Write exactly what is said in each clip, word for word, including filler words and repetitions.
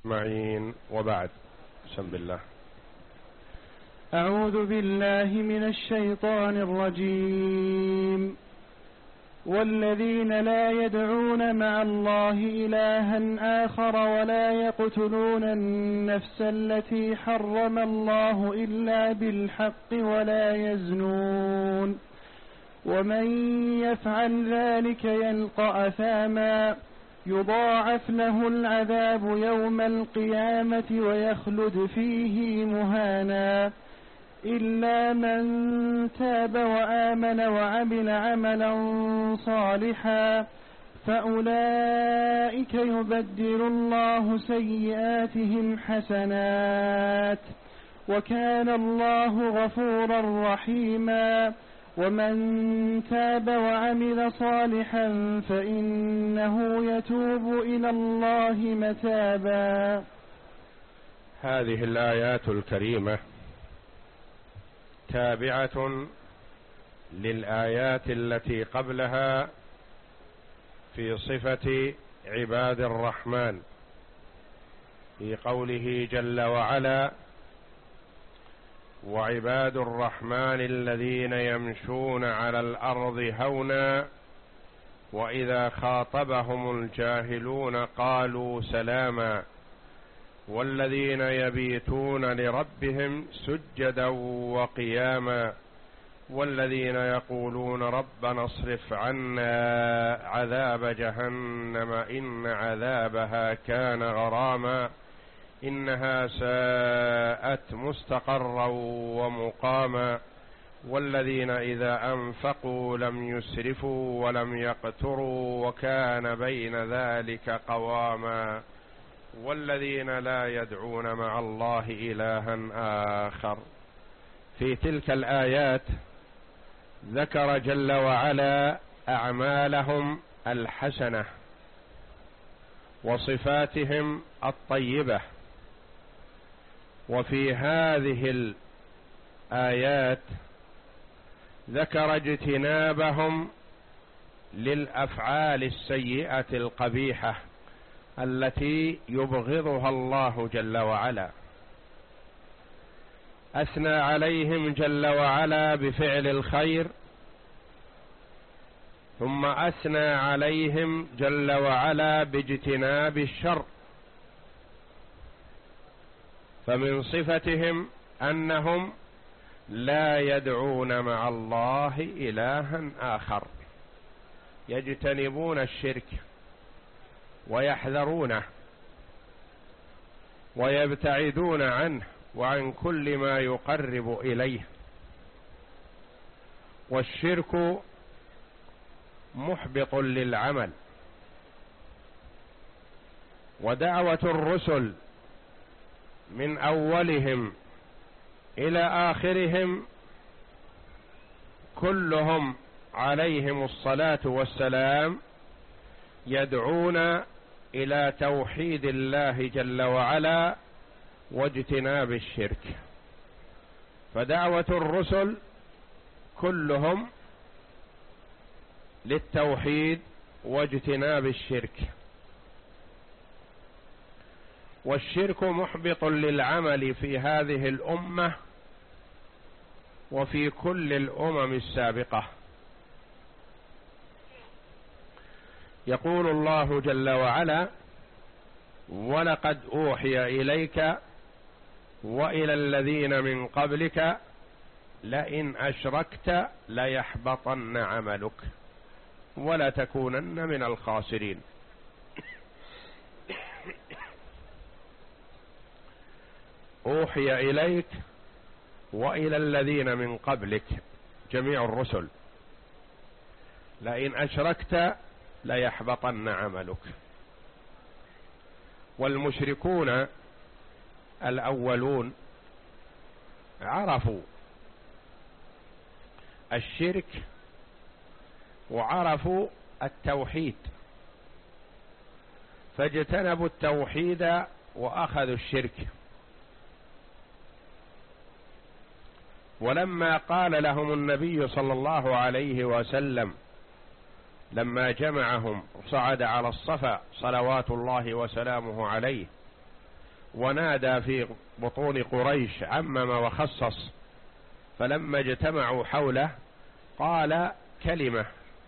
معين، وبعد. بسم الله. أعوذ بالله من الشيطان الرجيم. والذين لا يدعون مع الله إلها آخر ولا يقتلون النفس التي حرم الله إلا بالحق ولا يزنون ومن يفعل ذلك يلقى أثاما يضاعف له العذاب يوم القيامة ويخلد فيه مهانا إلا من تاب وآمن وعمل عملا صالحا فأولئك يبدل الله سيئاتهم حسنات وكان الله غفورا رحيما ومن تاب وعمل صالحا فإنه يتوب إلى الله متابا. هذه الآيات الكريمة تابعة للآيات التي قبلها في صفة عباد الرحمن، في قوله جل وعلا: وعباد الرحمن الذين يمشون على الأرض هونا وإذا خاطبهم الجاهلون قالوا سلاما والذين يبيتون لربهم سجدا وقياما والذين يقولون ربنا اصرف عنا عذاب جهنم إن عذابها كان غراما إنها ساءت مستقرا ومقاما والذين إذا أنفقوا لم يسرفوا ولم يقتروا وكان بين ذلك قواما والذين لا يدعون مع الله إلها آخر. في تلك الآيات ذكر جل وعلا أعمالهم الحسنة وصفاتهم الطيبة، وفي هذه الآيات ذكر اجتنابهم للأفعال السيئة القبيحة التي يبغضها الله جل وعلا. أثنى عليهم جل وعلا بفعل الخير، ثم أثنى عليهم جل وعلا باجتناب الشر. فمن صفتهم أنهم لا يدعون مع الله إلها آخر، يجتنبون الشرك ويحذرونه ويبتعدون عنه وعن كل ما يقرب إليه. والشرك محبط للعمل، ودعوة الرسل من أولهم إلى آخرهم كلهم عليهم الصلاة والسلام يدعون إلى توحيد الله جل وعلا واجتناب الشرك. فدعوة الرسل كلهم للتوحيد واجتناب الشرك، والشرك محبط للعمل في هذه الأمة وفي كل الأمم السابقة. يقول الله جل وعلا: ولقد أوحي إليك وإلى الذين من قبلك لئن أشركت ليحبطن عملك ولتكونن من الخاسرين. أوحي إليك وإلى الذين من قبلك، جميع الرسل، لئن أشركت ليحبطن عملك. والمشركون الأولون عرفوا الشرك وعرفوا التوحيد، فاجتنبوا التوحيد وأخذوا الشرك. ولما قال لهم النبي صلى الله عليه وسلم لما جمعهم صعد على الصفا صلوات الله وسلامه عليه ونادى في بطون قريش، عمم وخصص، فلما اجتمعوا حوله قال كلمة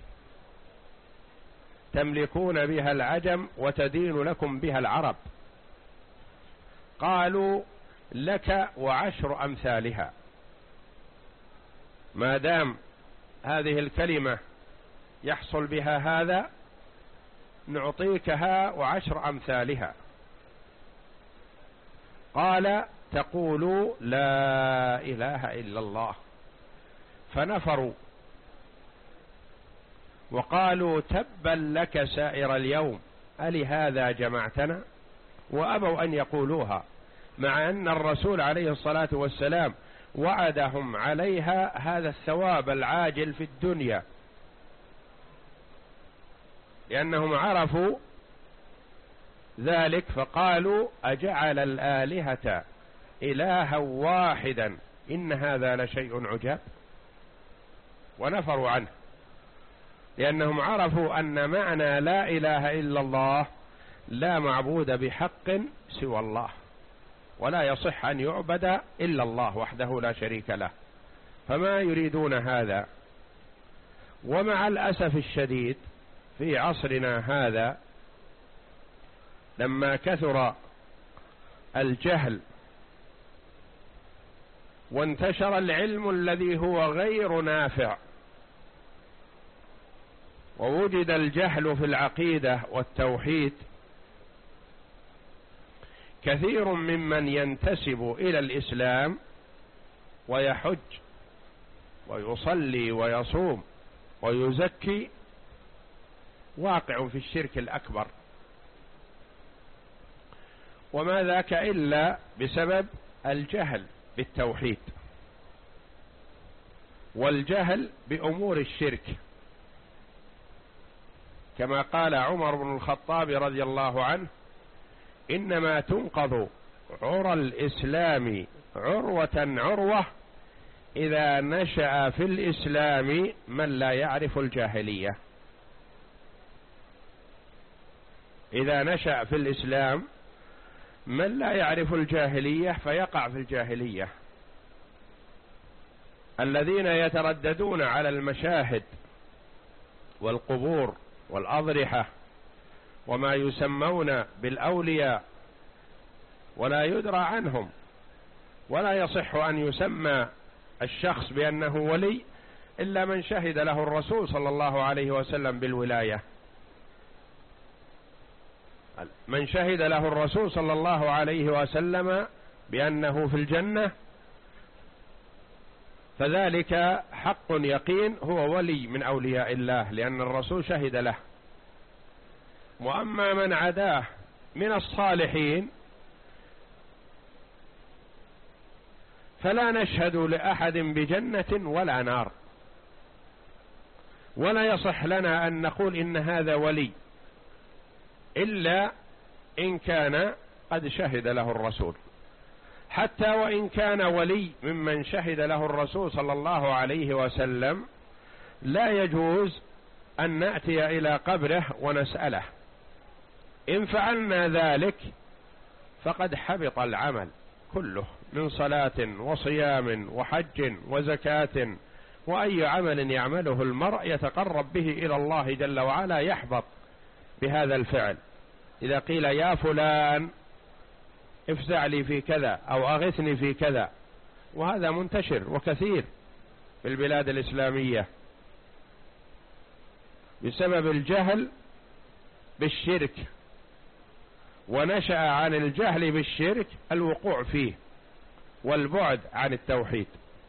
تملكون بها العجم وتدين لكم بها العرب، قالوا لك وعشر أمثالها، ما دام هذه الكلمة يحصل بها هذا نعطيكها وعشر أمثالها. قال تقولوا لا إله إلا الله، فنفروا وقالوا تبا لك سائر اليوم ألهذا جمعتنا، وأبوا أن يقولوها، مع أن الرسول عليه الصلاة والسلام وعدهم عليها هذا الثواب العاجل في الدنيا، لأنهم عرفوا ذلك فقالوا أجعل الآلهة إلها واحدا إن هذا لشيء عجاب، ونفروا عنه، لأنهم عرفوا أن معنى لا إله إلا الله لا معبود بحق سوى الله، ولا يصح أن يعبد إلا الله وحده لا شريك له، فما يريدون هذا. ومع الأسف الشديد في عصرنا هذا لما كثر الجهل وانتشر العلم الذي هو غير نافع، ووجد الجهل في العقيدة والتوحيد، كثير ممن ينتسب إلى الإسلام ويحج ويصلي ويصوم ويزكي واقع في الشرك الأكبر، وما ذاك إلا بسبب الجهل بالتوحيد والجهل بأمور الشرك، كما قال عمر بن الخطاب رضي الله عنه إنما تنقض عرى الإسلام عروة عروة إذا نشأ في الإسلام من لا يعرف الجاهلية. إذا نشأ في الإسلام من لا يعرف الجاهلية فيقع في الجاهلية. الذين يترددون على المشاهد والقبور والأضرحة وما يسمون بالأولياء ولا يدرى عنهم، ولا يصح أن يسمى الشخص بأنه ولي إلا من شهد له الرسول صلى الله عليه وسلم بالولاية، من شهد له الرسول صلى الله عليه وسلم بأنه في الجنة فذلك حق يقين، هو ولي من أولياء الله لأن الرسول شهد له. وأما من عداه من الصالحين فلا نشهد لأحد بجنة ولا نار، ولا يصح لنا أن نقول إن هذا ولي إلا إن كان قد شهد له الرسول، حتى وإن كان ولي ممن شهد له الرسول صلى الله عليه وسلم لا يجوز أن نأتي إلى قبره ونسأله، إن فعلنا ذلك فقد حبط العمل كله من صلاة وصيام وحج وزكاة، وأي عمل يعمله المرء يتقرب به إلى الله جل وعلا يحبط بهذا الفعل. إذا قيل يا فلان افزع لي في كذا أو أغثني في كذا، وهذا منتشر وكثير في البلاد الإسلامية بسبب الجهل بالشرك، ونشأ عن الجهل بالشرك الوقوع فيه والبعد عن التوحيد.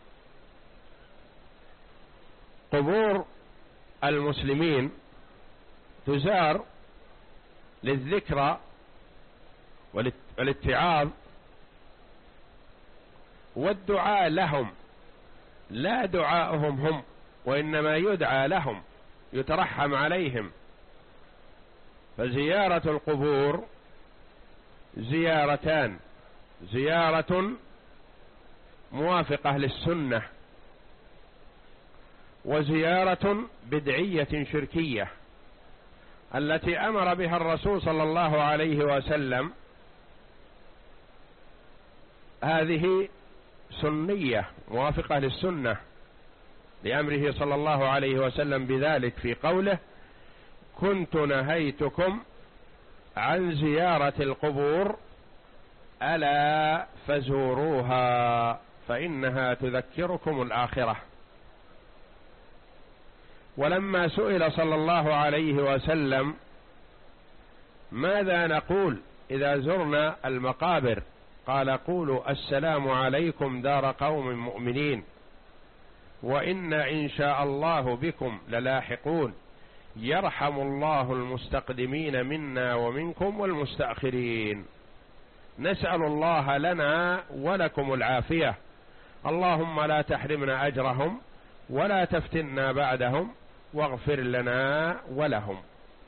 قبور المسلمين تزار للذكرى والاتعاظ والدعاء لهم، لا دعاءهم هم، وإنما يدعى لهم يترحم عليهم. فزيارة القبور زيارتان: زيارة موافقة للسنة، وزيارة بدعية شركية التي أمر بها الرسول صلى الله عليه وسلم هذه سنية موافقة للسنة لأمره صلى الله عليه وسلم بذلك في قوله: كنت نهيتكم عن زيارة القبور ألا فزوروها فإنها تذكركم الآخرة. ولما سئل صلى الله عليه وسلم ماذا نقول إذا زرنا المقابر، قال: قولوا السلام عليكم دار قوم مؤمنين وإنا إن شاء الله بكم للاحقون، يرحم الله المستقدمين منا ومنكم والمستأخرين. نسأل الله لنا ولكم العافية، اللهم لا تحرمنا أجرهم ولا تفتنا بعدهم واغفر لنا ولهم.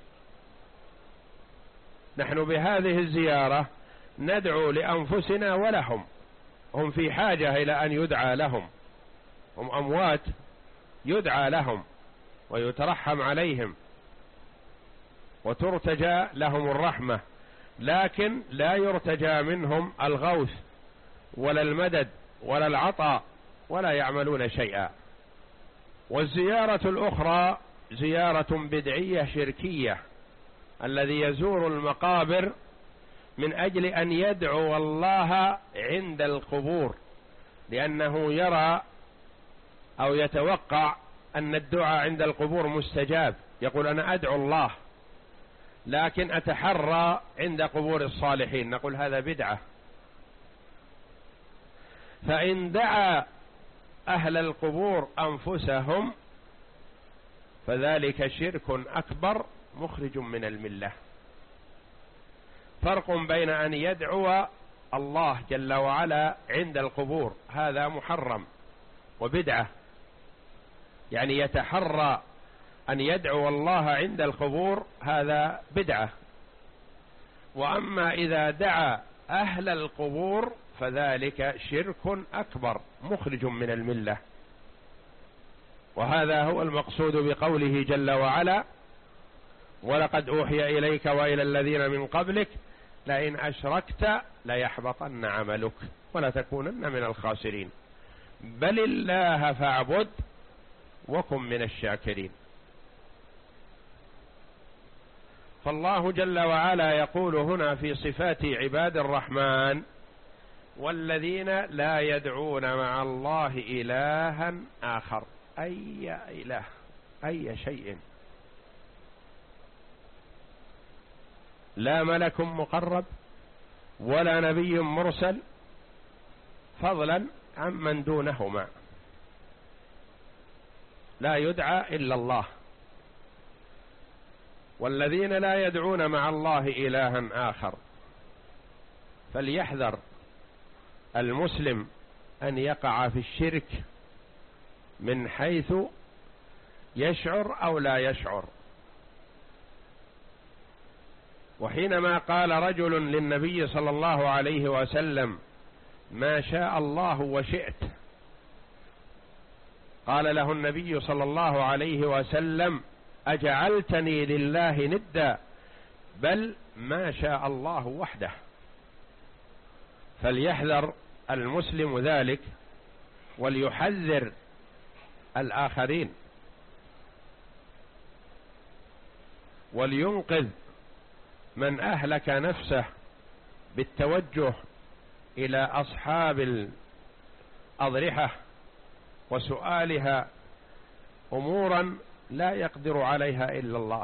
نحن بهذه الزيارة ندعو لأنفسنا ولهم، هم في حاجة إلى أن يدعى لهم، هم أموات يدعى لهم ويترحم عليهم وترتجى لهم الرحمة، لكن لا يرتجى منهم الغوث ولا المدد ولا العطاء ولا يعملون شيئا. والزيارة الأخرى زيارة بدعية شركية، الذي يزور المقابر من أجل أن يدعو الله عند القبور، لأنه يرى أو يتوقع أن الدعاء عند القبور مستجاب، يقول أنا أدعو الله لكن أتحرى عند قبور الصالحين، نقول هذا بدعة. فإن دعا أهل القبور أنفسهم فذلك شرك أكبر مخرج من الملة. فرق بين أن يدعو الله جل وعلا عند القبور، هذا محرم وبدعة، يعني يتحرى أن يدعو الله عند القبور، هذا بدعة. وأما إذا دعا أهل القبور فذلك شرك أكبر مخرج من الملة. وهذا هو المقصود بقوله جل وعلا: ولقد أوحي إليك وإلى الذين من قبلك لئن أشركت ليحبطن عملك ولتكونن من الخاسرين بل الله فاعبد وكن من الشاكرين. فالله جل وعلا يقول هنا في صفات عباد الرحمن: والذين لا يدعون مع الله إلها آخر، أي إله أي شيء، لا ملك مقرب ولا نبي مرسل، فضلا عمن دونهما، لا يدعى إلا الله. والذين لا يدعون مع الله إلها آخر، فليحذر المسلم أن يقع في الشرك من حيث يشعر أو لا يشعر. وحينما قال رجل للنبي صلى الله عليه وسلم: ما شاء الله وشئت، قال له النبي صلى الله عليه وسلم: أجعلتني لله ندا، بل ما شاء الله وحده. فليحذر المسلم ذلك وليحذر الآخرين ولينقذ من أهلك نفسه بالتوجه إلى أصحاب الأضرحة وسؤالها أمورا لا يقدر عليها إلا الله.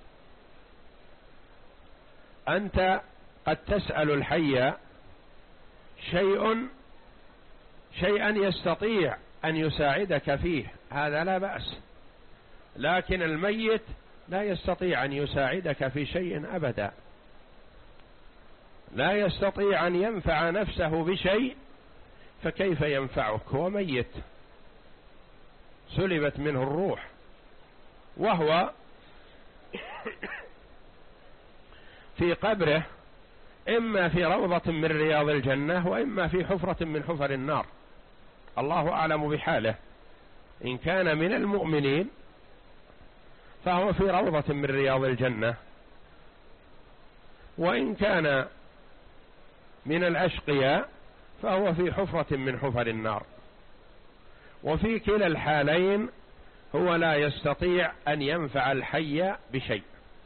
أنت قد تسأل الحي شيء شيئا يستطيع أن يساعدك فيه، هذا لا بأس، لكن الميت لا يستطيع أن يساعدك في شيء أبدا، لا يستطيع أن ينفع نفسه بشيء، فكيف ينفعك؟ هو ميت سلبت منه الروح، وهو في قبره إما في روضة من رياض الجنة وإما في حفرة من حفر النار، الله أعلم بحاله. إن كان من المؤمنين فهو في روضة من رياض الجنة، وإن كان من الأشقياء فهو في حفرة من حفر النار، وفي كلا الحالين هو لا يستطيع أن ينفع الحي بشيء.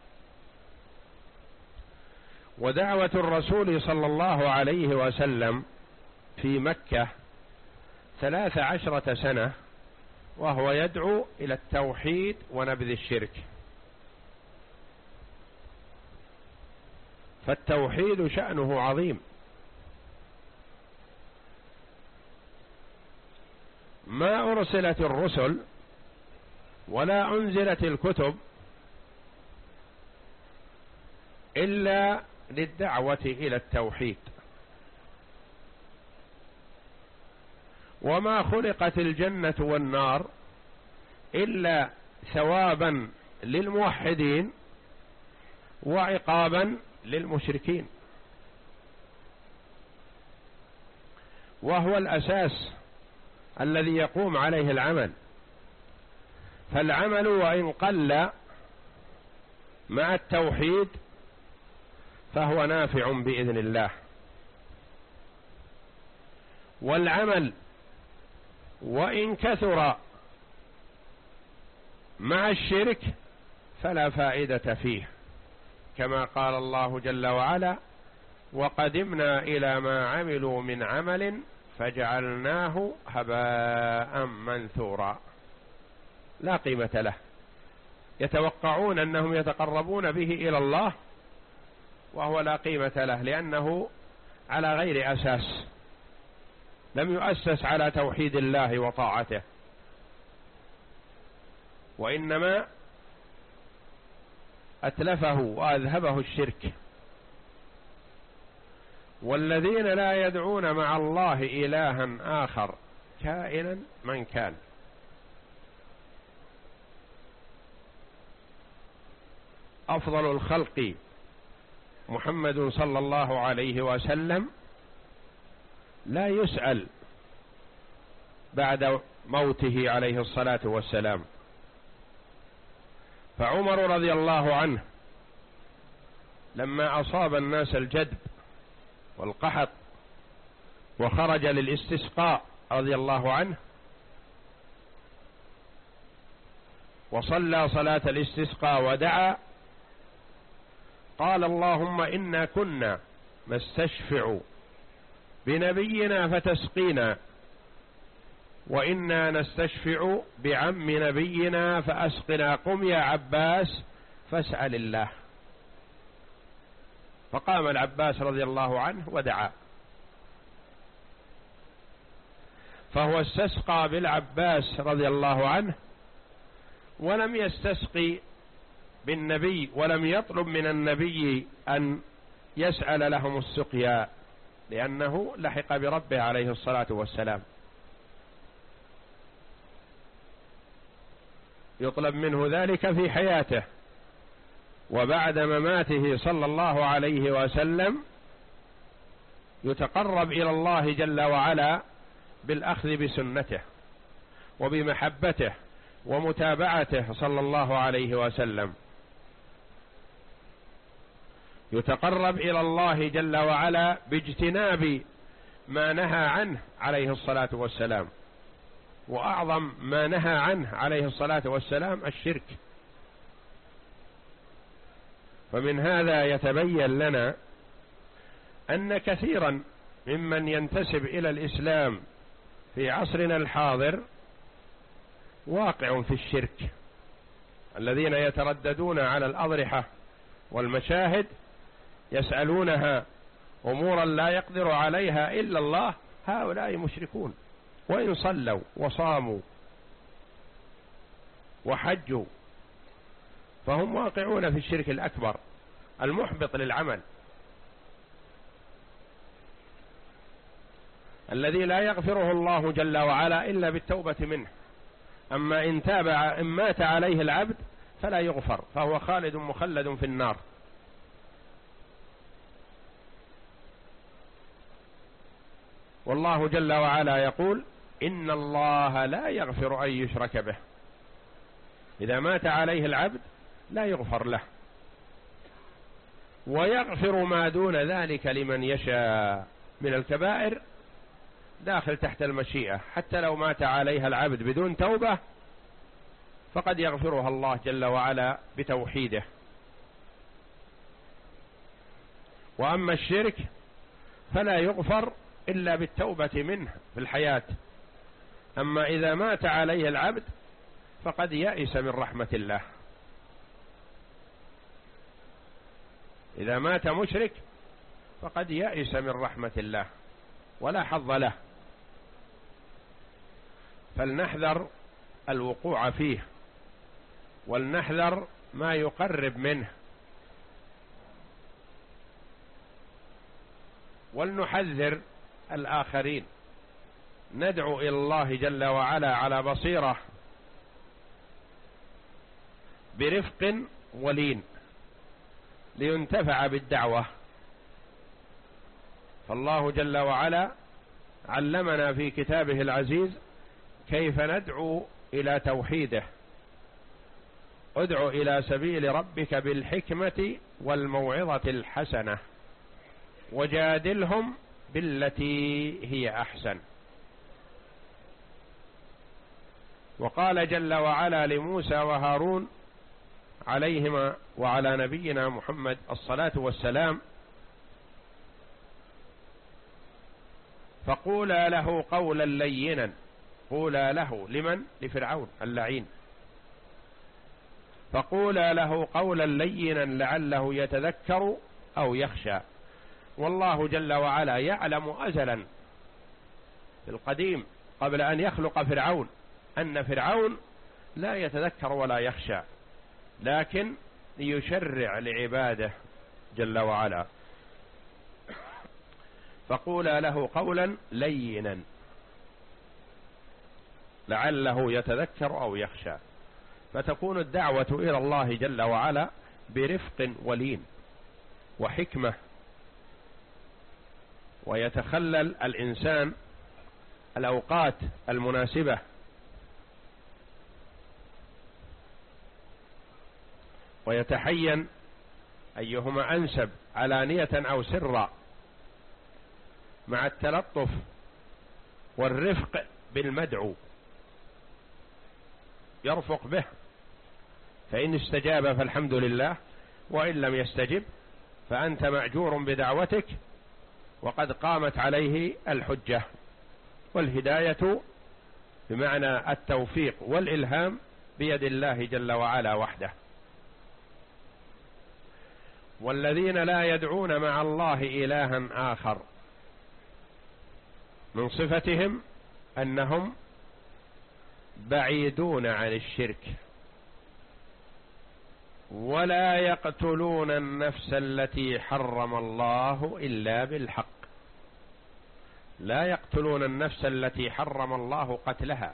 ودعوة الرسول صلى الله عليه وسلم في مكة ثلاث عشرة سنة وهو يدعو إلى التوحيد ونبذ الشرك، فالتوحيد شأنه عظيم. ما أرسلت الرسل ولا أنزلت الكتب إلا للدعوة إلى التوحيد، وما خلقت الجنة والنار إلا ثوابا للموحدين وعقابا للمشركين، وهو الأساس الذي يقوم عليه العمل. فالعمل وإن قل مع التوحيد فهو نافع بإذن الله، والعمل وإن كثر مع الشرك فلا فائدة فيه، كما قال الله جل وعلا: وقدمنا إلى ما عملوا من عمل فجعلناه هباء منثورا، لا قيمة له. يتوقعون أنهم يتقربون به إلى الله وهو لا قيمة له، لأنه على غير أساس، لم يؤسس على توحيد الله وطاعته، وإنما أتلفه وأذهبه الشرك. والذين لا يدعون مع الله إلها آخر كائنا من كان. أفضل الخلق محمد صلى الله عليه وسلم لا يسأل بعد موته عليه الصلاة والسلام. فعمر رضي الله عنه لما أصاب الناس الجدب والقحط وخرج للاستسقاء رضي الله عنه وصلى صلاة الاستسقاء ودعا، قال: اللهم إنا كنا نستشفع بنبينا فتسقينا، وإنا نستشفع بعم نبينا فأسقنا، قم يا عباس فاسأل الله. فقام العباس رضي الله عنه ودعا، فهو استسقى بالعباس رضي الله عنه، ولم يستسقي بالنبي، ولم يطلب من النبي أن يسأل لهم السقيا، لأنه لحق بربه عليه الصلاة والسلام. يطلب منه ذلك في حياته، وبعد مماته صلى الله عليه وسلم يتقرب إلى الله جل وعلا بالأخذ بسنته وبمحبته ومتابعته صلى الله عليه وسلم. يتقرب إلى الله جل وعلا باجتناب ما نهى عنه عليه الصلاة والسلام، وأعظم ما نهى عنه عليه الصلاة والسلام الشرك. فمن هذا يتبين لنا أن كثيرا ممن ينتسب إلى الإسلام في عصرنا الحاضر واقع في الشرك، الذين يترددون على الأضرحة والمشاهد يسألونها أمورا لا يقدر عليها إلا الله، هؤلاء مشركون، وإن صلوا وصاموا وحجوا فهم واقعون في الشرك الأكبر المحبط للعمل، الذي لا يغفره الله جل وعلا إلا بالتوبة منه. أما إن تاب إن مات عليه العبد فلا يغفر، فهو خالد مخلد في النار. والله جل وعلا يقول: إن الله لا يغفر أن يشرك به. إذا مات عليه العبد لا يغفر له، ويغفر ما دون ذلك لمن يشاء من الكبائر داخل تحت المشيئة، حتى لو مات عليها العبد بدون توبة فقد يغفرها الله جل وعلا بتوحيده. وأما الشرك فلا يغفر إلا بالتوبة منه في الحياة، أما إذا مات عليه العبد فقد يئس من رحمة الله. إذا مات مشرك فقد يئس من رحمة الله ولا حظ له، فلنحذر الوقوع فيه، ولنحذر ما يقرب منه، ولنحذر الآخرين، ندعو إلى الله جل وعلا على بصيرة برفق ولين لينتفع بالدعوة. فالله جل وعلا علمنا في كتابه العزيز كيف ندعو إلى توحيده. ادع إلى سبيل ربك بالحكمة والموعظة الحسنة وجادلهم بالتي هي أحسن. وقال جل وعلا لموسى وهارون عليهما وعلى نبينا محمد الصلاة والسلام: فقولا له قولا لينا. قولا له لمن؟ لفرعون اللعين. فقولا له قولا لينا لعله يتذكر أو يخشى. والله جل وعلا يعلم أزلا في القديم قبل أن يخلق فرعون أن فرعون لا يتذكر ولا يخشى، لكن ليشرع لعباده جل وعلا. فقولا له قولا لينا لعله يتذكر أو يخشى. فتكون الدعوة إلى الله جل وعلا برفق ولين وحكمة، ويتخلل الإنسان الأوقات المناسبة، ويتحين أيهما أنسب علانية أو سرا، مع التلطف والرفق بالمدعو، يرفق به، فإن استجاب فالحمد لله، وإن لم يستجب فأنت مأجور بدعوتك وقد قامت عليه الحجة. والهداية بمعنى التوفيق والإلهام بيد الله جل وعلا وحده. والذين لا يدعون مع الله إلها آخر من صفتهم أنهم بعيدون عن الشرك، ولا يقتلون النفس التي حرم الله إلا بالحق. لا يقتلون النفس التي حرم الله قتلها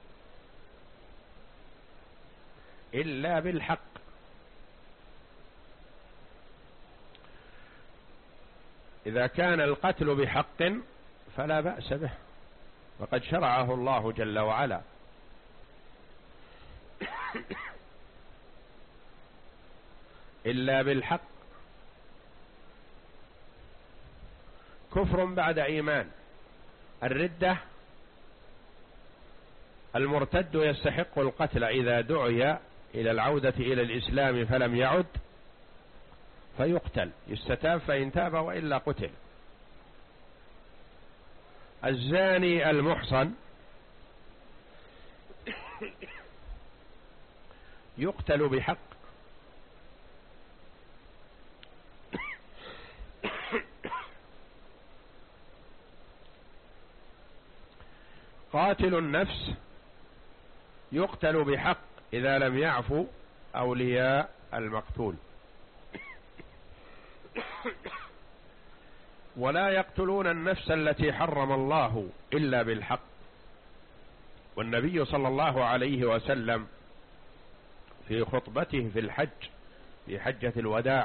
إلا بالحق. إذا كان القتل بحق فلا بأس به، وقد شرعه الله جل وعلا. إلا بالحق. كفر بعد إيمان. الردة، المرتد يستحق القتل إذا دعي إلى العودة إلى الإسلام فلم يعد فيقتل، يستتاب فإن تاب وإلا قتل. الزاني المحصن يقتل بحق. قاتل النفس يقتل بحق إذا لم يعفو أولياء المقتول. ولا يقتلون النفس التي حرم الله إلا بالحق. والنبي صلى الله عليه وسلم في خطبته في الحج في حجة الوداع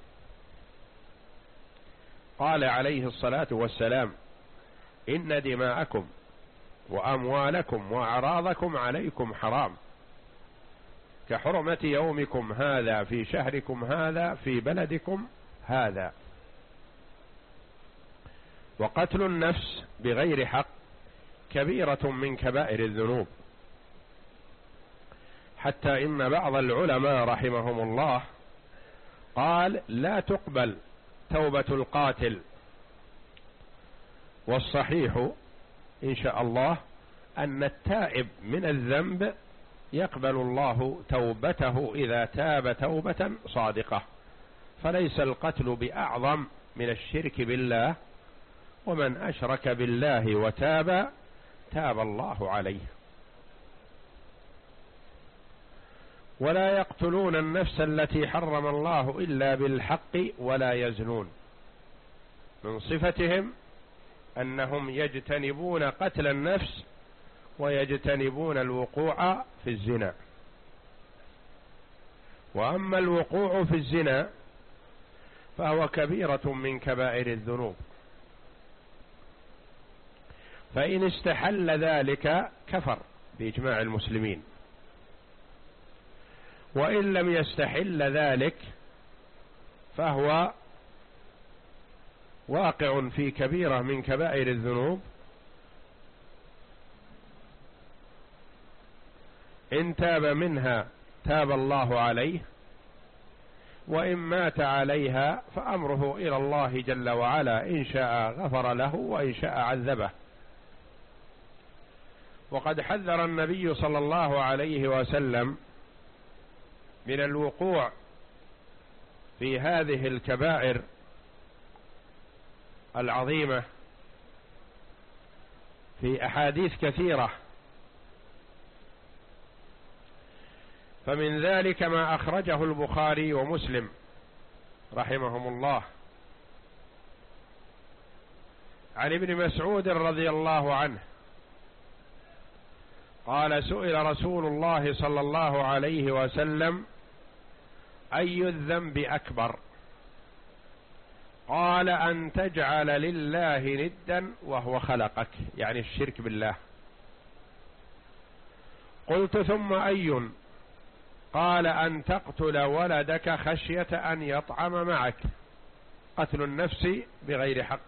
قال عليه الصلاة والسلام: إن دماءكم وأموالكم وأعراضكم عليكم حرام كحرمة يومكم هذا في شهركم هذا في بلدكم هذا. وقتل النفس بغير حق كبيرة من كبائر الذنوب، حتى إن بعض العلماء رحمهم الله قال لا تقبل توبة القاتل، والصحيح إن شاء الله أن التائب من الذنب يقبل الله توبته إذا تاب توبة صادقة، فليس القتل بأعظم من الشرك بالله، ومن أشرك بالله وتاب تاب الله عليه. ولا يقتلون النفس التي حرم الله إلا بالحق ولا يزنون، من صفتهم أنهم يجتنبون قتل النفس ويجتنبون الوقوع في الزنا. وأما الوقوع في الزنا فهو كبيرة من كبائر الذنوب، فإن استحل ذلك كفر بإجماع المسلمين، وإن لم يستحل ذلك فهو واقع في كبيرة من كبائر الذنوب، إن تاب منها تاب الله عليه، وإن مات عليها فأمره إلى الله جل وعلا، إن شاء غفر له وإن شاء عذبه. وقد حذر النبي صلى الله عليه وسلم من الوقوع في هذه الكبائر العظيمة في أحاديث كثيرة، فمن ذلك ما أخرجه البخاري ومسلم رحمهم الله عن ابن مسعود رضي الله عنه قال سئل رسول الله صلى الله عليه وسلم أي الذنب أكبر؟ قال أن تجعل لله ندا وهو خلقك، يعني الشرك بالله. قلت ثم أي؟ قال أن تقتل ولدك خشية أن يطعم معك، قتل النفس بغير حق.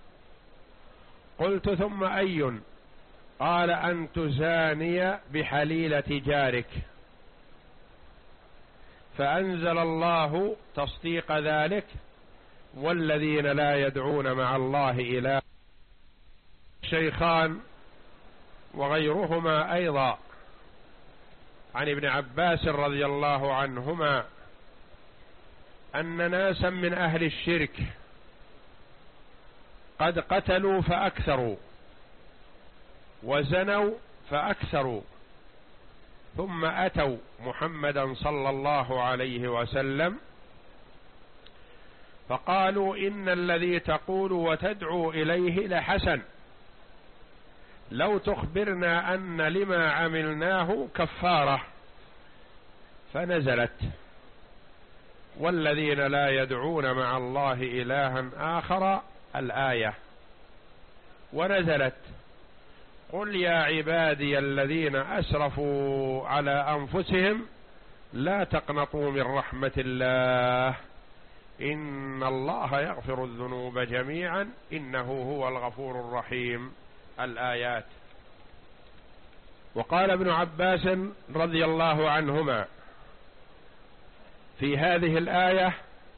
قلت ثم أي؟ قال أن تزاني بحليلة جارك. فأنزل الله تصديق ذلك: والذين لا يدعون مع الله إله. الشيخان وغيرهما أيضا عن ابن عباس رضي الله عنهما أن ناسا من أهل الشرك قد قتلوا فأكثروا وزنوا فأكثروا، ثم أتوا محمدا صلى الله عليه وسلم فقالوا إن الذي تقول وتدعو إليه لحسن، لو تخبرنا أن لما عملناه كفارة. فنزلت: والذين لا يدعون مع الله إلها آخر، الآية. ونزلت: قل يا عبادي الذين أسرفوا على أنفسهم لا تقنطوا من رحمة الله إن الله يغفر الذنوب جميعا إنه هو الغفور الرحيم، الآيات. وقال ابن عباس رضي الله عنهما في هذه الآية: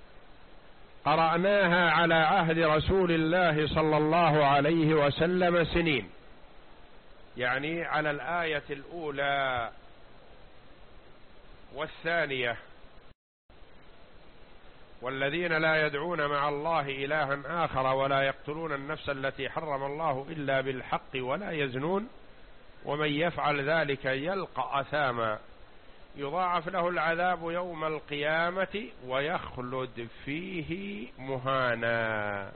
قرأناها على عهد رسول الله صلى الله عليه وسلم سنين، يعني على الآية الأولى والثانية: والذين لا يدعون مع الله إلها آخر ولا يقتلون النفس التي حرم الله إلا بالحق ولا يزنون ومن يفعل ذلك يلقى أثاما يضاعف له العذاب يوم القيامة ويخلد فيه مهانا.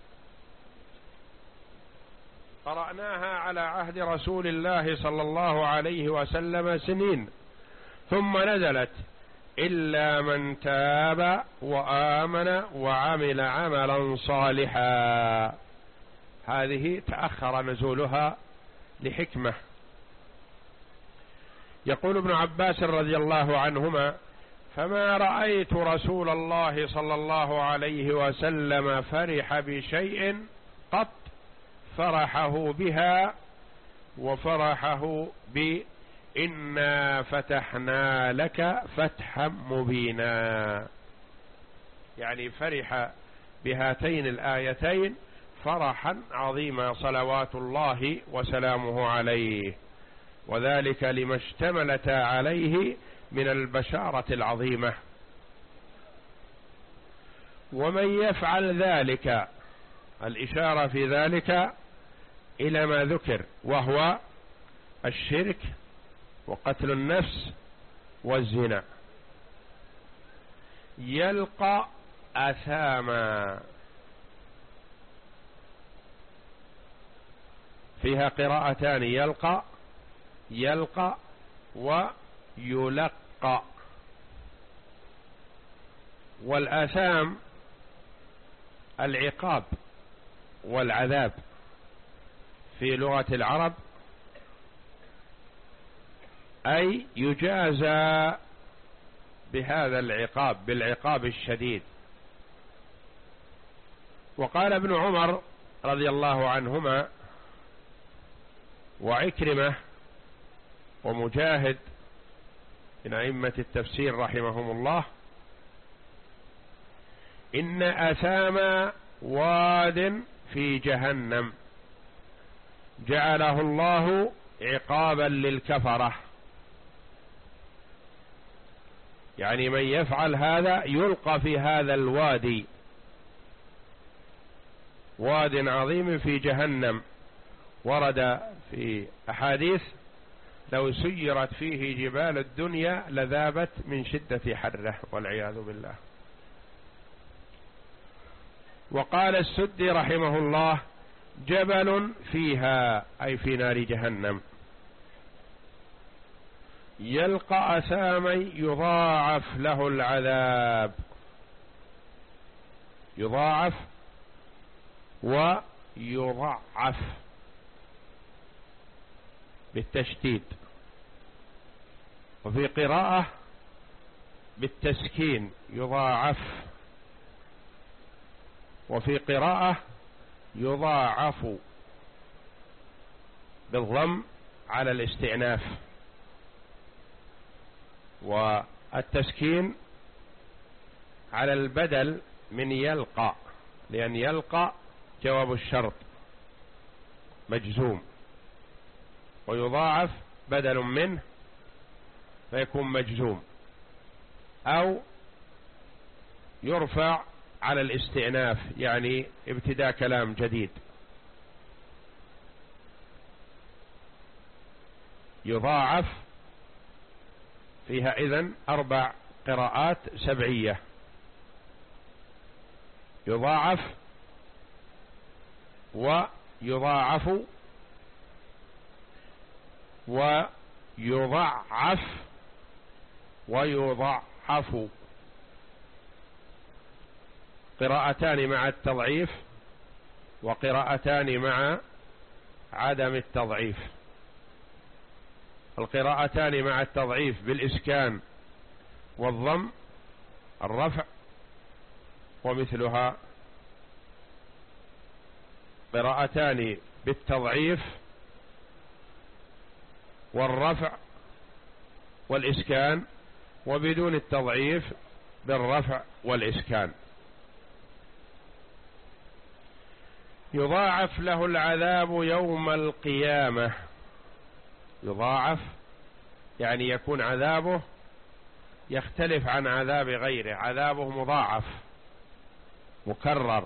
قرأناها على عهد رسول الله صلى الله عليه وسلم سنين، ثم نزلت: إلا من تاب وآمن وعمل عملا صالحا. هذه تأخر نزولها لحكمة. يقول ابن عباس رضي الله عنهما: فما رأيت رسول الله صلى الله عليه وسلم فرح بشيء قط فرحه بها وفرحه بإنا فتحنا لك فتحا مبينا، يعني فرح بهاتين الآيتين فرحا عظيما صلوات الله وسلامه عليه، وذلك لما اشتملتا عليه من البشارة العظيمة. ومن يفعل ذلك، الإشارة في ذلك إلى ما ذكر، وهو الشرك وقتل النفس والزنا، يلقى أثاما. فيها قراءتان، يلقى يلقى ويلقى. والآثام العقاب والعذاب في لغة العرب، أي يجازى بهذا العقاب، بالعقاب الشديد. وقال ابن عمر رضي الله عنهما وعكرمة ومجاهد من أئمة التفسير رحمهم الله: إن أثام واد في جهنم جعله الله عقابا للكفرة، يعني من يفعل هذا يلقى في هذا الوادي، واد عظيم في جهنم. ورد في أحاديث: لو سيرت فيه جبال الدنيا لذابت من شدة حره، والعياذ بالله. وقال السدي رحمه الله: جبل فيها، أي في نار جهنم، يلقى أثاما يضاعف له العذاب، يضاعف ويضعف بالتشديد، وفي قراءة بالتسكين يضاعف، وفي قراءة يضاعف بالضم على الاستئناف، والتسكين على البدل من يلقى، لأن يلقى جواب الشرط مجزوم، ويضاعف بدل منه فيكون مجزوم، أو يرفع على الاستئناف، يعني ابتداء كلام جديد. يضاعف فيها إذن أربع قراءات سبعية: يضاعف ويضاعف ويضعف ويضعف، قراءتان مع التضعيف وقراءتان مع عدم التضعيف. القراءتان مع التضعيف بالإسكان والضم الرفع، ومثلها قراءتان بالتضعيف والرفع والإسكان، وبدون التضعيف بالرفع والإسكان. يضاعف له العذاب يوم القيامة، يضاعف يعني يكون عذابه يختلف عن عذاب غيره، عذابه مضاعف مكرر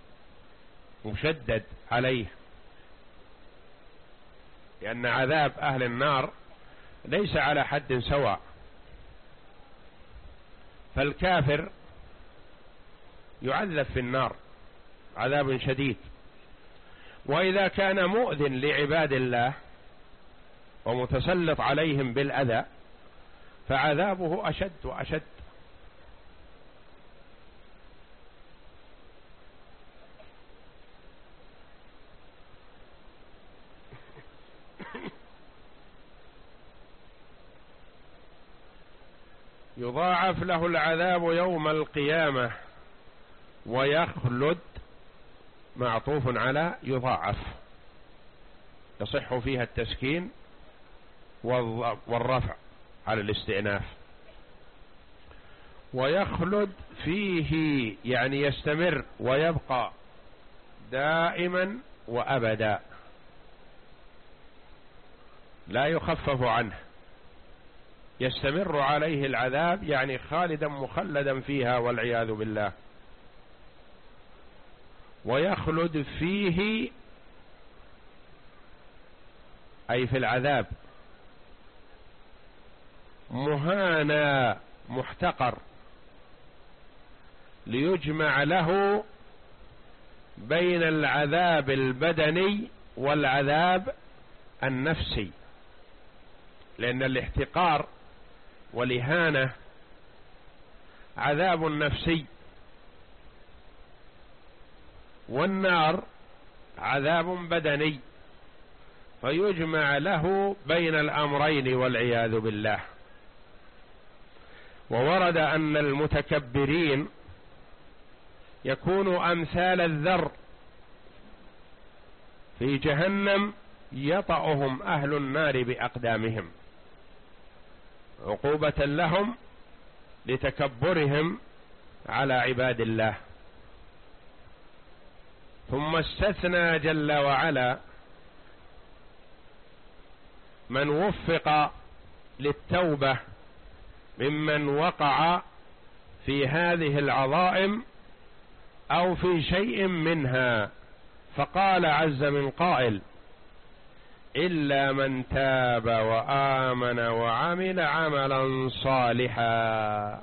مشدد عليه، لأن عذاب أهل النار ليس على حد سواء. فالكافر يعذب في النار عذاب شديد، وإذا كان مؤذن لعباد الله ومتسلط عليهم بالأذى فعذابه أشد وأشد. يضاعف له العذاب يوم القيامة ويخلد، معطوف على يضاعف، يصح فيها التسكين والرفع على الاستئناف. ويخلد فيه يعني يستمر ويبقى دائما وأبدا، لا يخفف عنه، يستمر عليه العذاب، يعني خالدا مخلدا فيها والعياذ بالله. ويخلد فيه أي في العذاب، مهانا محتقر، ليجمع له بين العذاب البدني والعذاب النفسي، لأن الاحتقار والإهانة عذاب نفسي، والنار عذاب بدني، فيجمع له بين الأمرين والعياذ بالله. وورد أن المتكبرين يكونوا أمثال الذر في جهنم، يطأهم أهل النار بأقدامهم عقوبة لهم لتكبرهم على عباد الله. ثم استثنى جل وعلا من وفق للتوبة ممن وقع في هذه العظائم أو في شيء منها، فقال عز من قائل: إلا من تاب وآمن وعمل عملا صالحا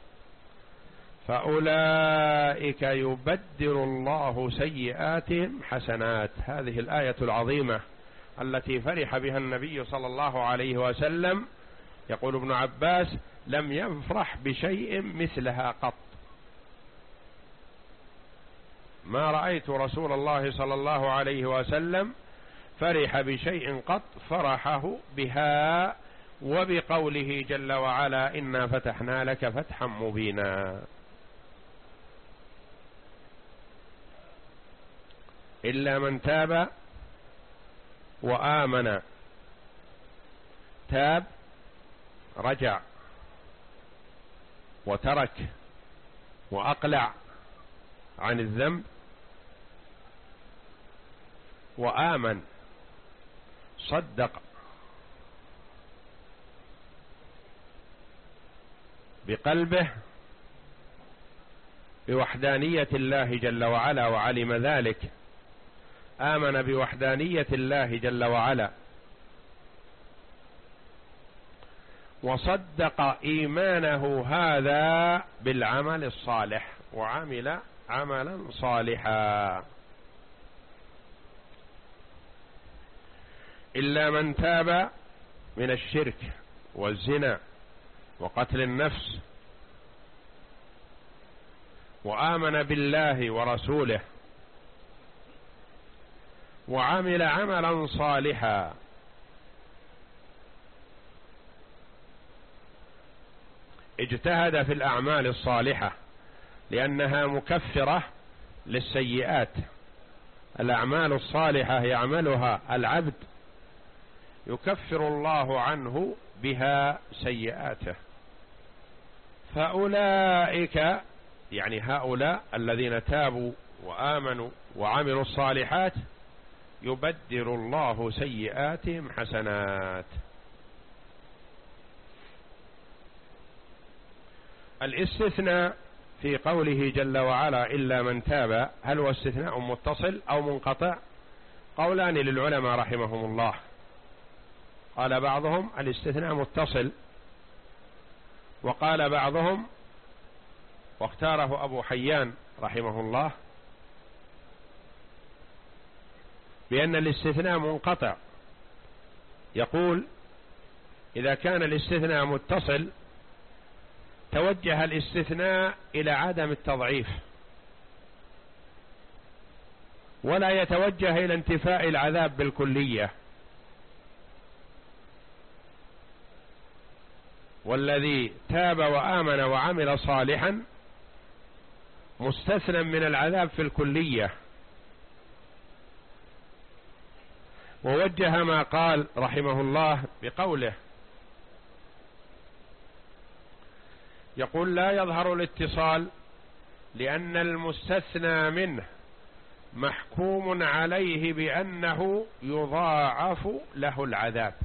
فأولئك يبدل الله سيئاتهم حسنات. هذه الآية العظيمة التي فرح بها النبي صلى الله عليه وسلم، يقول ابن عباس: لم يفرح بشيء مثلها قط، ما رأيت رسول الله صلى الله عليه وسلم فرح بشيء قط فرحه بها، وبقوله جل وعلا: إنا فتحنا لك فتحا مبينا. إلا من تاب وآمن، تاب رجع وترك وأقلع عن الذنب، وآمن صدق بقلبه بوحدانية الله جل وعلا وعلم ذلك، آمن بوحدانية الله جل وعلا وصدق إيمانه هذا بالعمل الصالح وعمل عملا صالحا. إلا من تاب من الشرك والزنا وقتل النفس وآمن بالله ورسوله وعمل عملا صالحا، اجتهد في الأعمال الصالحة لأنها مكفرة للسيئات. الأعمال الصالحة يعملها العبد يكفر الله عنه بها سيئاته، فأولئك يعني هؤلاء الذين تابوا وآمنوا وعملوا الصالحات يبدل الله سيئاتهم حسنات. الاستثناء في قوله جل وعلا إلا من تاب، هل هو استثناء متصل أو منقطع؟ قولان للعلماء رحمهم الله. قال بعضهم الاستثناء متصل، وقال بعضهم واختاره أبو حيان رحمه الله بأن الاستثناء منقطع. يقول إذا كان الاستثناء متصل توجه الاستثناء إلى عدم التضعيف، ولا يتوجه إلى انتفاء العذاب بالكلية. والذي تاب وآمن وعمل صالحا مستثنى من العذاب في الكلية، ووجه ما قال رحمه الله بقوله، يقول: لا يظهر الاتصال لأن المستثنى منه محكوم عليه بأنه يضاعف له العذاب،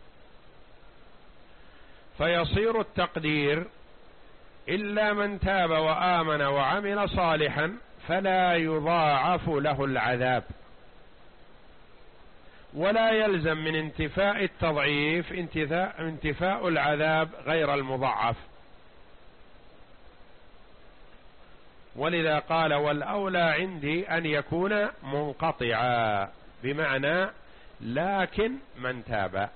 فيصير التقدير: إلا من تاب وآمن وعمل صالحا فلا يضاعف له العذاب. ولا يلزم من انتفاء التضعيف انتفاء العذاب غير المضاعف. ولذا قال: والأولى عندي أن يكون منقطعا، بمعنى لكن من تاب.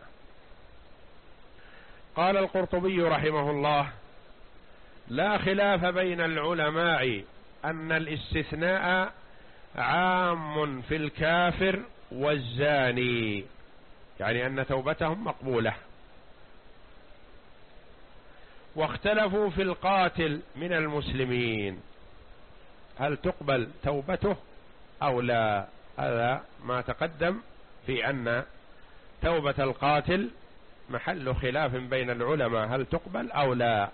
قال القرطبي رحمه الله: لا خلاف بين العلماء أن الاستثناء عام في الكافر والزاني، يعني أن توبتهم مقبولة. واختلفوا في القاتل من المسلمين، هل تقبل توبته أو لا؟ هذا ما تقدم في أن توبة القاتل محل خلاف بين العلماء، هل تقبل أو لا.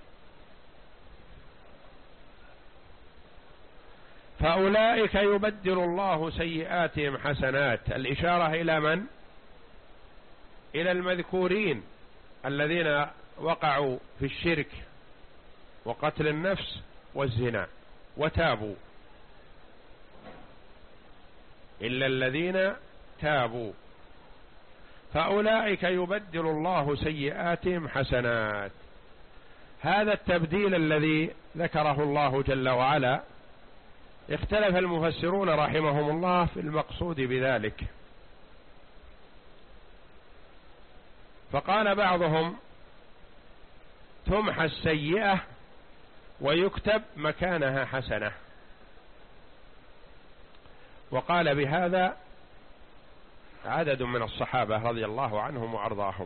فأولئك يبدل الله سيئاتهم حسنات، الإشارة إلى من؟ إلى المذكورين الذين وقعوا في الشرك وقتل النفس والزنا وتابوا، إلا الذين تابوا، فأولئك يبدل الله سيئاتهم حسنات. هذا التبديل الذي ذكره الله جل وعلا اختلف المفسرون رحمهم الله في المقصود بذلك، فقال بعضهم: تمحى السيئة ويكتب مكانها حسنة. وقال بهذا عدد من الصحابة رضي الله عنهم وأرضاهم،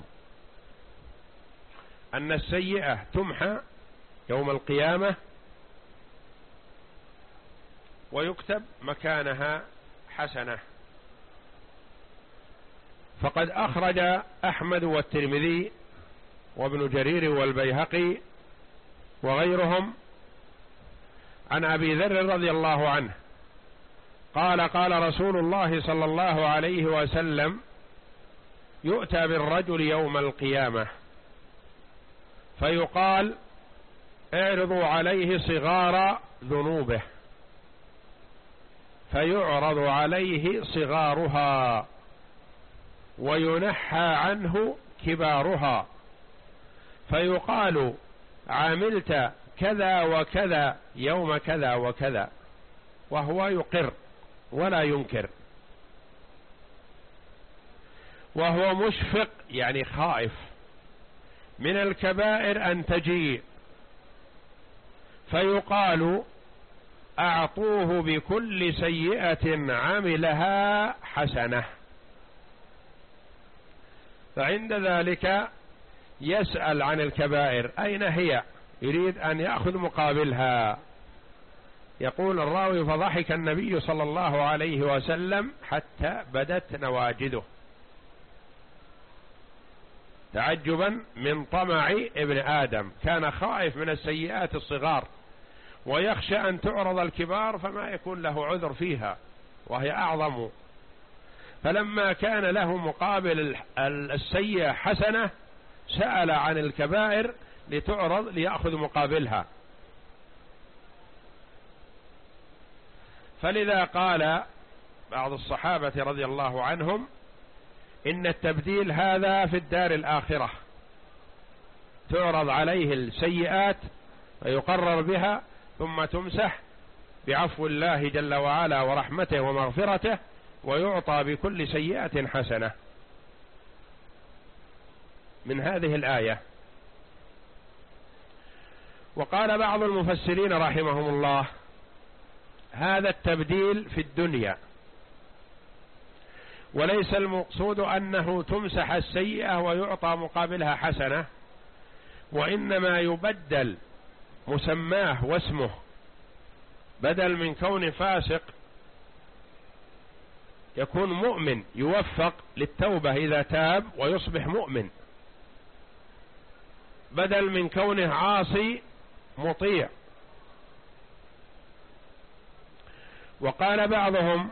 أن السيئة تمحى يوم القيامة ويكتب مكانها حسنة. فقد أخرج أحمد والترمذي وابن جرير والبيهقي وغيرهم عن أبي ذر رضي الله عنه قال: قال رسول الله صلى الله عليه وسلم: يؤتى بالرجل يوم القيامة فيقال: اعرضوا عليه صغار ذنوبه، فيعرض عليه صغارها وينحى عنه كبارها، فيقال: عملت كذا وكذا يوم كذا وكذا، وهو يقر ولا ينكر، وهو مشفق يعني خائف من الكبائر أن تجيء، فيقال: أعطوه بكل سيئة عملها حسنة. فعند ذلك يسأل عن الكبائر أين هي، يريد أن يأخذ مقابلها. يقول الراوي: فضحك النبي صلى الله عليه وسلم حتى بدت نواجذه، تعجبا من طمع ابن آدم، كان خائف من السيئات الصغار ويخشى أن تعرض الكبار فما يكون له عذر فيها وهي أعظم، فلما كان له مقابل السيئة حسنة سأل عن الكبائر لتعرض ليأخذ مقابلها. فلذا قال بعض الصحابة رضي الله عنهم: إن التبديل هذا في الدار الآخرة، تعرض عليه السيئات ويقرر بها ثم تمسح بعفو الله جل وعلا ورحمته ومغفرته، ويعطى بكل سيئة حسنة. من هذه الآية. وقال بعض المفسرين رحمهم الله: هذا التبديل في الدنيا، وليس المقصود أنه تمسح السيئة ويعطى مقابلها حسنة، وإنما يبدل مسماه واسمه، بدل من كون فاسق يكون مؤمن يوفق للتوبة إذا تاب ويصبح مؤمن، بدل من كونه عاصي مطيع. وقال بعضهم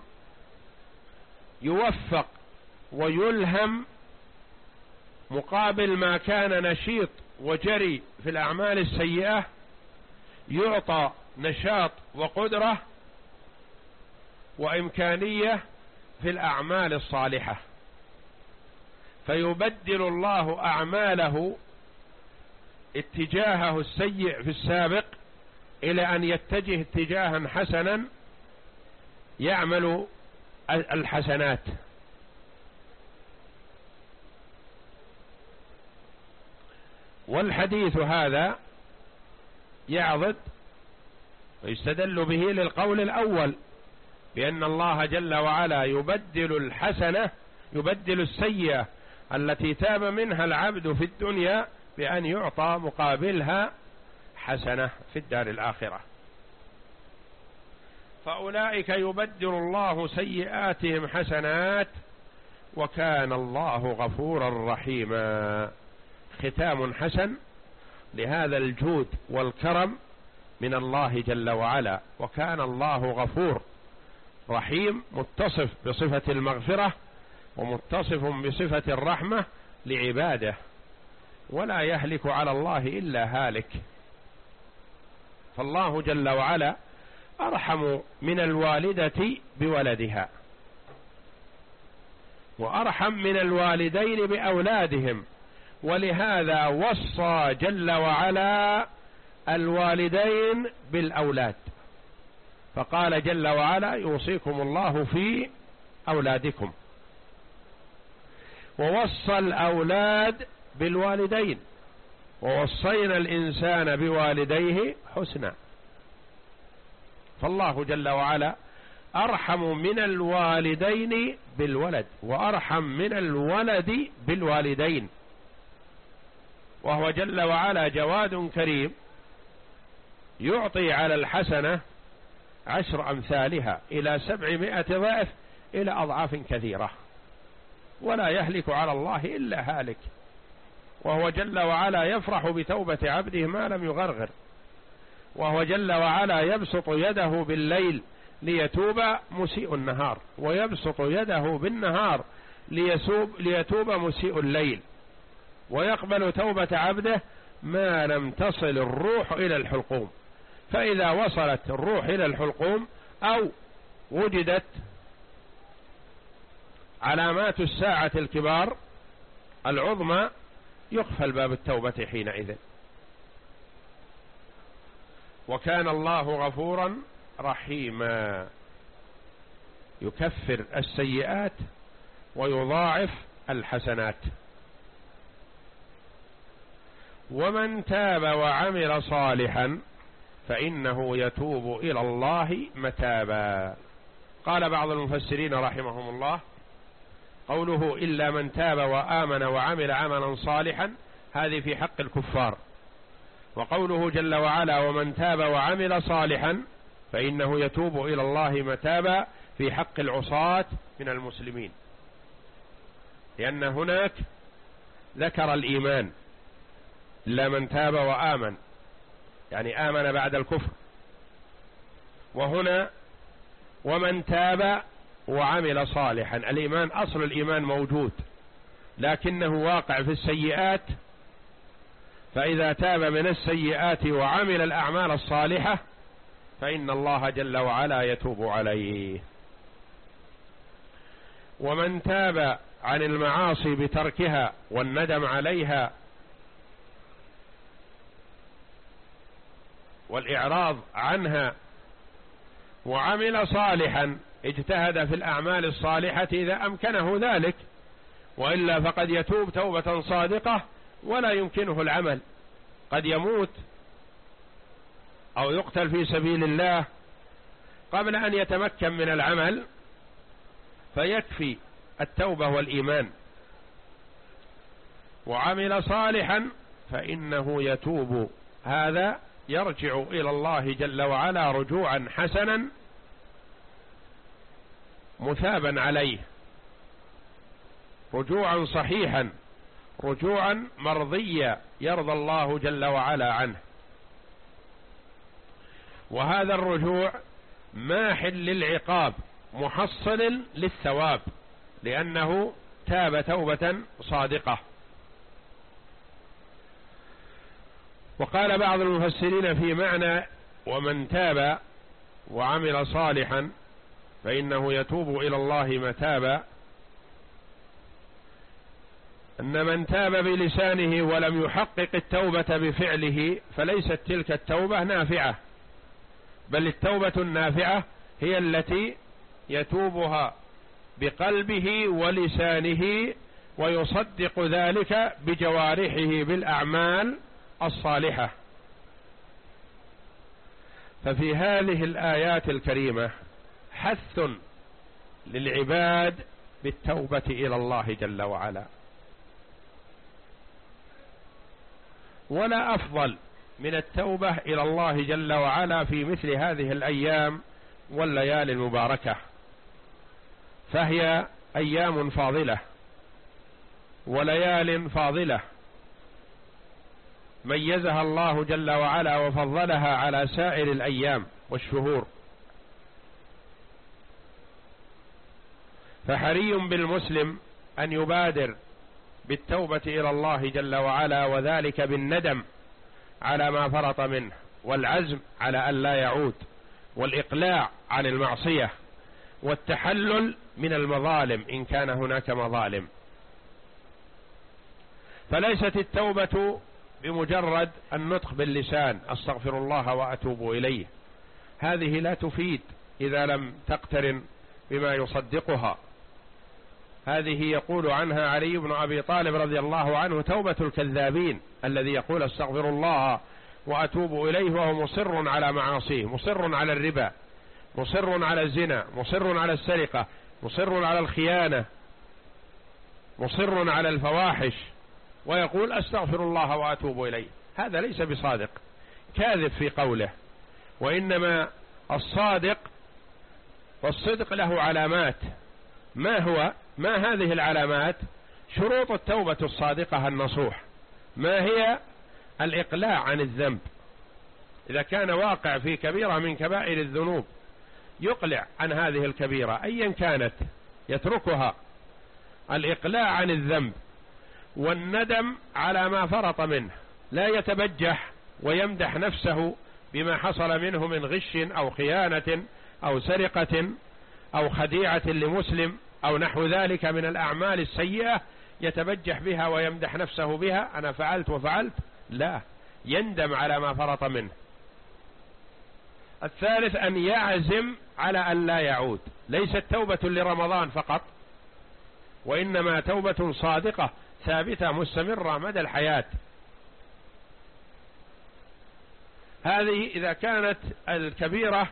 يوفق ويلهم مقابل ما كان نشيط وجري في الأعمال السيئة، يعطى نشاط وقدرة وإمكانية في الأعمال الصالحة، فيبدل الله أعماله اتجاهه السيء في السابق إلى أن يتجه اتجاها حسنا يعمل الحسنات. والحديث هذا يعضد ويستدل به للقول الأول بأن الله جل وعلا يبدل الحسنة، يبدل السيئة التي تاب منها العبد في الدنيا بأن يعطى مقابلها حسنة في الدار الآخرة. فأولئك يبدل الله سيئاتهم حسنات وكان الله غفورا رحيما. ختام حسن لهذا الجود والكرم من الله جل وعلا. وكان الله غفور رحيم، متصف بصفة المغفرة ومتصف بصفة الرحمة لعباده، ولا يهلك على الله إلا هالك. فالله جل وعلا أرحم من الوالدة بولدها، وأرحم من الوالدين بأولادهم، ولهذا وصى جل وعلا الوالدين بالأولاد، فقال جل وعلا يوصيكم الله في أولادكم، ووصى الأولاد بالوالدين، ووصينا الإنسان بوالديه حسنا. فالله جل وعلا أرحم من الوالدين بالولد، وأرحم من الولد بالوالدين، وهو جل وعلا جواد كريم يعطي على الحسنة عشر أمثالها إلى سبعمائة ضعف إلى أضعاف كثيرة، ولا يهلك على الله إلا هالك. وهو جل وعلا يفرح بتوبة عبده ما لم يغرغر، وهو جل وعلا يبسط يده بالليل ليتوب مسيء النهار، ويبسط يده بالنهار ليسوب ليتوب مسيء الليل، ويقبل توبة عبده ما لم تصل الروح إلى الحلقوم. فإذا وصلت الروح إلى الحلقوم أو وجدت علامات الساعة الكبار العظمى يقفل باب التوبة حينئذ. وكان الله غفورا رحيما، يكفر السيئات ويضاعف الحسنات. ومن تاب وعمل صالحا فإنه يتوب إلى الله متابا. قال بعض المفسرين رحمهم الله قوله إلا من تاب وآمن وعمل عملا صالحا هذه في حق الكفار، وقوله جل وعلا ومن تاب وعمل صالحا فإنه يتوب إلى الله متابا في حق العصاة من المسلمين، لأن هناك ذكر الإيمان إلا من تاب وآمن يعني آمن بعد الكفر، وهنا ومن تاب وعمل صالحا. الإيمان أصل الإيمان موجود لكنه واقع في السيئات، فإذا تاب من السيئات وعمل الأعمال الصالحة فإن الله جل وعلا يتوب عليه. ومن تاب عن المعاصي بتركها والندم عليها والإعراض عنها وعمل صالحا، اجتهد في الأعمال الصالحة إذا أمكنه ذلك، وإلا فقد يتوب توبة صادقة ولا يمكنه العمل، قد يموت أو يقتل في سبيل الله قبل أن يتمكن من العمل، فيكفي التوبة والإيمان. وعمل صالحا فإنه يتوب، هذا يرجع إلى الله جل وعلا رجوعا حسنا مثابا عليه، رجوعا صحيحا، رجوعا مرضيا يرضى الله جل وعلا عنه. وهذا الرجوع ماح للعقاب محصل للثواب، لأنه تاب توبة صادقة. وقال بعض المفسرين في معنى ومن تاب وعمل صالحا فإنه يتوب إلى الله متابا، أن من تاب بلسانه ولم يحقق التوبة بفعله فليست تلك التوبة نافعة، بل التوبة النافعة هي التي يتوبها بقلبه ولسانه ويصدق ذلك بجوارحه بالأعمال الصالحة. ففي هذه الآيات الكريمة حث للعباد بالتوبة إلى الله جل وعلا، ولا أفضل من التوبة إلى الله جل وعلا في مثل هذه الأيام والليالي المباركة، فهي أيام فاضلة وليال فاضلة ميزها الله جل وعلا وفضلها على سائر الأيام والشهور. فحري بالمسلم أن يبادر بالتوبة إلى الله جل وعلا، وذلك بالندم على ما فرط منه، والعزم على أن لا يعود، والإقلاع عن المعصية، والتحلل من المظالم إن كان هناك مظالم. فليست التوبة بمجرد النطق باللسان أستغفر الله وأتوب إليه، هذه لا تفيد إذا لم تقترن بما يصدقها. هذه يقول عنها علي بن أبي طالب رضي الله عنه توبة الكذابين، الذي يقول استغفر الله وأتوب إليه وهو مصر على معاصيه، مصر على الربا، مصر على الزنا، مصر على السرقة، مصر على الخيانة، مصر على الفواحش، ويقول استغفر الله وأتوب إليه. هذا ليس بصادق، كاذب في قوله. وإنما الصادق والصدق له علامات. ما هو ما هذه العلامات؟ شروط التوبة الصادقة النصوح. ما هي؟ الإقلاع عن الذنب، إذا كان واقع في كبيرة من كبائر الذنوب يقلع عن هذه الكبيرة أيا كانت، يتركها. الإقلاع عن الذنب، والندم على ما فرط منه، لا يتبجح ويمدح نفسه بما حصل منه من غش أو خيانة أو سرقة أو خديعة لمسلم أو نحو ذلك من الأعمال السيئة، يتبجح بها ويمدح نفسه بها، أنا فعلت وفعلت، لا، يندم على ما فرط منه. الثالث أن يعزم على أن لا يعود، ليست توبة لرمضان فقط، وإنما توبة صادقة ثابتة مستمرة مدى الحياة. هذه إذا كانت الكبيرة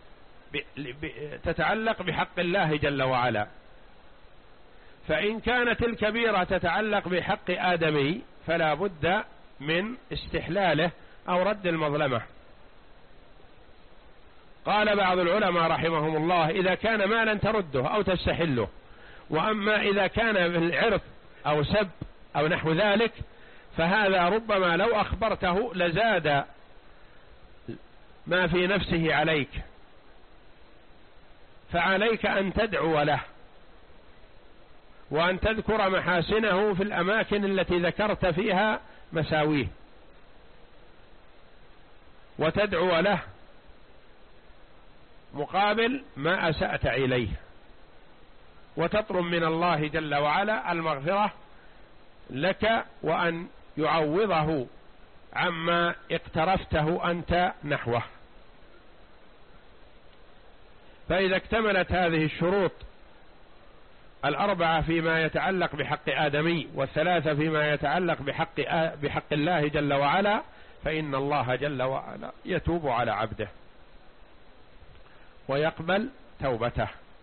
تتعلق بحق الله جل وعلا. فإن كانت الكبيرة تتعلق بحق آدمي فلا بد من استحلاله أو رد المظلمة. قال بعض العلماء رحمهم الله إذا كان مالا ترده أو تستحله، وأما إذا كان بالعرض أو سب أو نحو ذلك فهذا ربما لو أخبرته لزاد ما في نفسه عليك، فعليك أن تدعو له وأن تذكر محاسنه في الأماكن التي ذكرت فيها مساويه، وتدعو له مقابل ما أسأت إليه، وتطلب من الله جل وعلا المغفرة لك وأن يعوضه عما اقترفته أنت نحوه. فإذا اكتملت هذه الشروط الأربعة فيما يتعلق بحق آدمي والثلاثة فيما يتعلق بحق, بحق الله جل وعلا، فإن الله جل وعلا يتوب على عبده ويقبل توبته.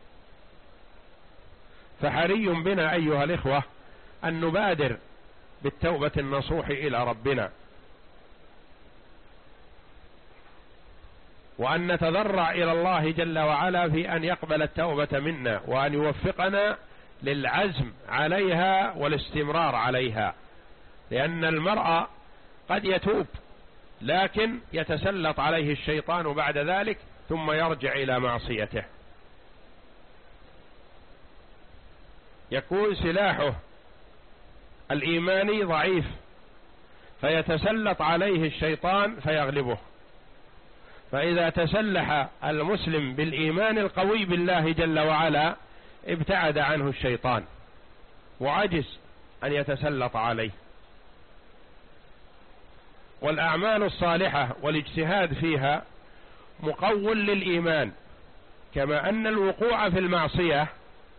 فحري بنا أيها الإخوة أن نبادر بالتوبة النصوح إلى ربنا. وأن نتضرع إلى الله جل وعلا في أن يقبل التوبة منا وأن يوفقنا للعزم عليها والاستمرار عليها، لأن المرء قد يتوب لكن يتسلط عليه الشيطان بعد ذلك ثم يرجع إلى معصيته، يكون سلاحه الإيماني ضعيف فيتسلط عليه الشيطان فيغلبه. فإذا تسلح المسلم بالإيمان القوي بالله جل وعلا ابتعد عنه الشيطان وعجز أن يتسلط عليه. والأعمال الصالحة والاجتهاد فيها مقوّل للإيمان، كما أن الوقوع في المعصية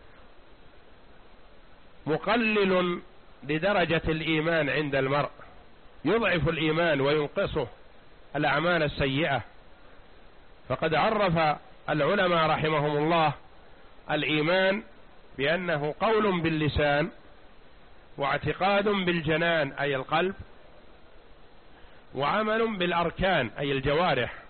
مقلل لدرجة الإيمان عند المرء، يضعف الإيمان وينقصه الأعمال السيئة. فقد عرف العلماء رحمهم الله الإيمان بأنه قول باللسان واعتقاد بالجنان أي القلب وعمل بالأركان أي الجوارح.